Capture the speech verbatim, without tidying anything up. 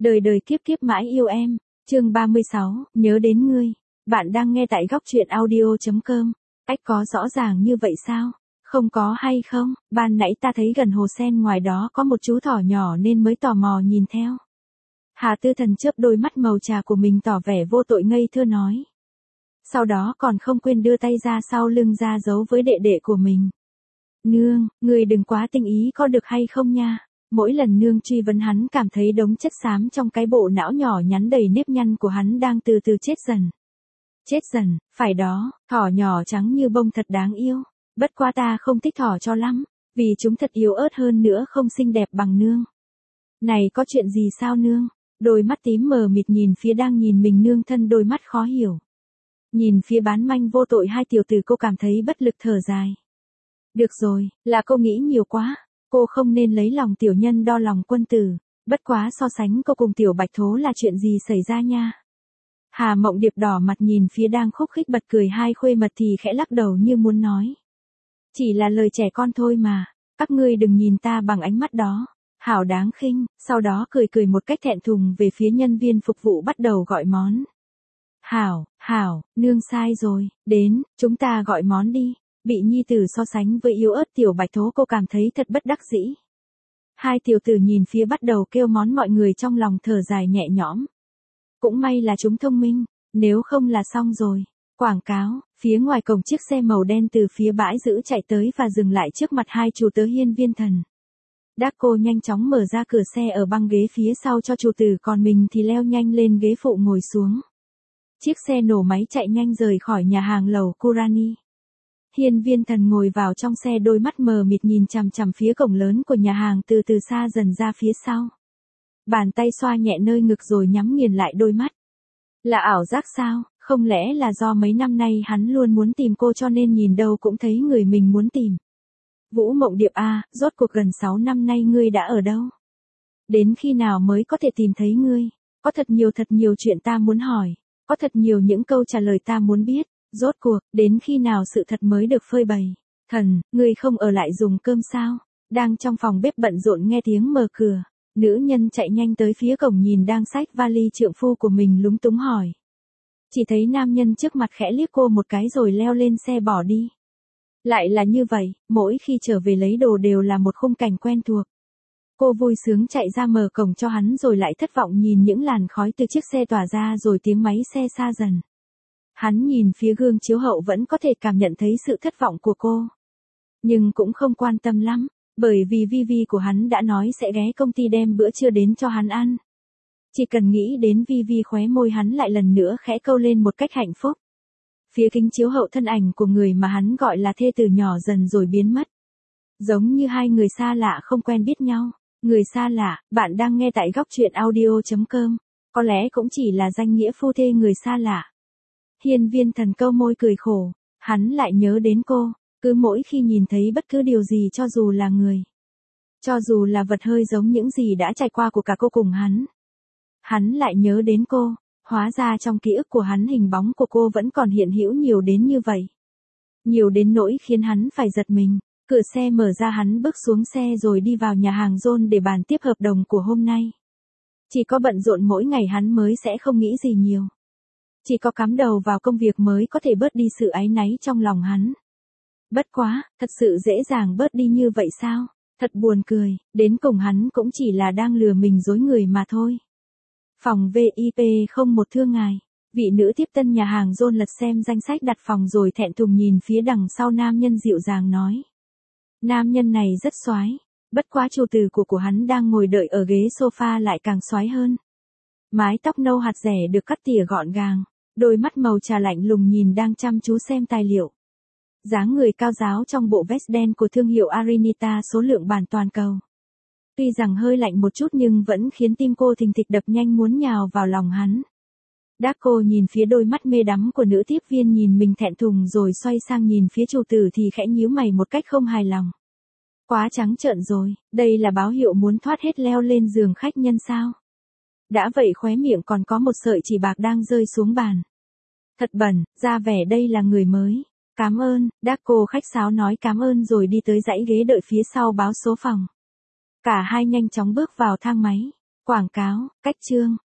Đời đời kiếp kiếp mãi yêu em, chương ba mươi sáu, nhớ đến ngươi. Bạn đang nghe tại góc truyện audio.com. Ách có rõ ràng như vậy sao? Không có hay không? Ban nãy ta thấy gần hồ sen ngoài đó có một chú thỏ nhỏ nên mới tò mò nhìn theo. Hà Tư Thần chớp đôi mắt màu trà của mình tỏ vẻ vô tội ngây thơ nói. Sau đó còn không quên đưa tay ra sau lưng ra giấu với đệ đệ của mình. Nương, người đừng quá tinh ý có được hay không nha. Mỗi lần nương truy vấn hắn cảm thấy đống chất xám trong cái bộ não nhỏ nhắn đầy nếp nhăn của hắn đang từ từ chết dần. Chết dần, phải đó, thỏ nhỏ trắng như bông thật đáng yêu. Bất quá ta không thích thỏ cho lắm, vì chúng thật yếu ớt hơn nữa không xinh đẹp bằng nương. Này có chuyện gì sao nương? Đôi mắt tím mờ mịt nhìn phía đang nhìn mình nương thân đôi mắt khó hiểu. Nhìn phía bán manh vô tội hai tiểu tử cô cảm thấy bất lực thở dài. Được rồi, là cô nghĩ nhiều quá. Cô không nên lấy lòng tiểu nhân đo lòng quân tử, bất quá so sánh cô cùng tiểu bạch thố là chuyện gì xảy ra nha. Hà Mộng Điệp đỏ mặt nhìn phía đang khúc khích bật cười hai khuê mật thì khẽ lắc đầu như muốn nói. Chỉ là lời trẻ con thôi mà, các ngươi đừng nhìn ta bằng ánh mắt đó, hảo đáng khinh, sau đó cười cười một cách thẹn thùng về phía nhân viên phục vụ bắt đầu gọi món. Hảo, hảo, nương sai rồi, đến, chúng ta gọi món đi. Bị nhi tử so sánh với yếu ớt tiểu bạch thố cô cảm thấy thật bất đắc dĩ. Hai tiểu tử nhìn phía bắt đầu kêu món mọi người trong lòng thở dài nhẹ nhõm. Cũng may là chúng thông minh, nếu không là xong rồi. Quảng cáo, phía ngoài cổng chiếc xe màu đen từ phía bãi giữ chạy tới và dừng lại trước mặt hai chủ tớ Hiên Viên Thần. Đác cô nhanh chóng mở ra cửa xe ở băng ghế phía sau cho chủ tử còn mình thì leo nhanh lên ghế phụ ngồi xuống. Chiếc xe nổ máy chạy nhanh rời khỏi nhà hàng lầu Kurani. Hiên Viên Thần ngồi vào trong xe đôi mắt mờ mịt nhìn chằm chằm phía cổng lớn của nhà hàng từ từ xa dần ra phía sau. Bàn tay xoa nhẹ nơi ngực rồi nhắm nghiền lại đôi mắt. Là ảo giác sao, không lẽ là do mấy năm nay hắn luôn muốn tìm cô cho nên nhìn đâu cũng thấy người mình muốn tìm. Vũ Mộng Điệp à, rốt cuộc gần sáu năm nay ngươi đã ở đâu? Đến khi nào mới có thể tìm thấy ngươi? Có thật nhiều thật nhiều chuyện ta muốn hỏi, có thật nhiều những câu trả lời ta muốn biết. Rốt cuộc, đến khi nào sự thật mới được phơi bày? Thần, ngươi không ở lại dùng cơm sao? Đang trong phòng bếp bận rộn nghe tiếng mở cửa. Nữ nhân chạy nhanh tới phía cổng nhìn đang xách vali trượng phu của mình lúng túng hỏi. Chỉ thấy nam nhân trước mặt khẽ liếc cô một cái rồi leo lên xe bỏ đi. Lại là như vậy, mỗi khi trở về lấy đồ đều là một khung cảnh quen thuộc. Cô vui sướng chạy ra mở cổng cho hắn rồi lại thất vọng nhìn những làn khói từ chiếc xe tỏa ra rồi tiếng máy xe xa dần. Hắn nhìn phía gương chiếu hậu vẫn có thể cảm nhận thấy sự thất vọng của cô. Nhưng cũng không quan tâm lắm, bởi vì Vivi của hắn đã nói sẽ ghé công ty đem bữa trưa đến cho hắn ăn. Chỉ cần nghĩ đến Vivi khóe môi hắn lại lần nữa khẽ câu lên một cách hạnh phúc. Phía kính chiếu hậu thân ảnh của người mà hắn gọi là thê tử nhỏ dần rồi biến mất. Giống như hai người xa lạ không quen biết nhau. Người xa lạ, bạn đang nghe tại góc truyện audio.com. Có lẽ cũng chỉ là danh nghĩa phu thê người xa lạ. Hiên Viên Thần câu môi cười khổ, hắn lại nhớ đến cô, cứ mỗi khi nhìn thấy bất cứ điều gì cho dù là người. Cho dù là vật hơi giống những gì đã trải qua của cả cô cùng hắn. Hắn lại nhớ đến cô, hóa ra trong ký ức của hắn hình bóng của cô vẫn còn hiện hữu nhiều đến như vậy. Nhiều đến nỗi khiến hắn phải giật mình, cửa xe mở ra hắn bước xuống xe rồi đi vào nhà hàng John để bàn tiếp hợp đồng của hôm nay. Chỉ có bận rộn mỗi ngày hắn mới sẽ không nghĩ gì nhiều. Chỉ có cắm đầu vào công việc mới có thể bớt đi sự áy náy trong lòng hắn. Bất quá, thật sự dễ dàng bớt đi như vậy sao? Thật buồn cười, đến cùng hắn cũng chỉ là đang lừa mình dối người mà thôi. Phòng vê i pê không một thưa ngài. Vị nữ tiếp tân nhà hàng John lật xem danh sách đặt phòng rồi thẹn thùng nhìn phía đằng sau nam nhân dịu dàng nói. Nam nhân này rất xoái, bất quá chủ tử của của hắn đang ngồi đợi ở ghế sofa lại càng xoái hơn. Mái tóc nâu hạt rẻ được cắt tỉa gọn gàng. Đôi mắt màu trà lạnh lùng nhìn đang chăm chú xem tài liệu. Dáng người cao ráo trong bộ vest đen của thương hiệu Arinita số lượng bản toàn cầu. Tuy rằng hơi lạnh một chút nhưng vẫn khiến tim cô thình thịch đập nhanh muốn nhào vào lòng hắn. Đác cô nhìn phía đôi mắt mê đắm của nữ tiếp viên nhìn mình thẹn thùng rồi xoay sang nhìn phía chủ tử thì khẽ nhíu mày một cách không hài lòng. Quá trắng trợn rồi, đây là báo hiệu muốn thoát hết leo lên giường khách nhân sao? Đã vậy khóe miệng còn có một sợi chỉ bạc đang rơi xuống bàn. Thật bẩn, ra vẻ đây là người mới. Cảm ơn, Đác cô khách sáo nói cảm ơn rồi đi tới dãy ghế đợi phía sau báo số phòng. Cả hai nhanh chóng bước vào thang máy. Quảng cáo, cách chương.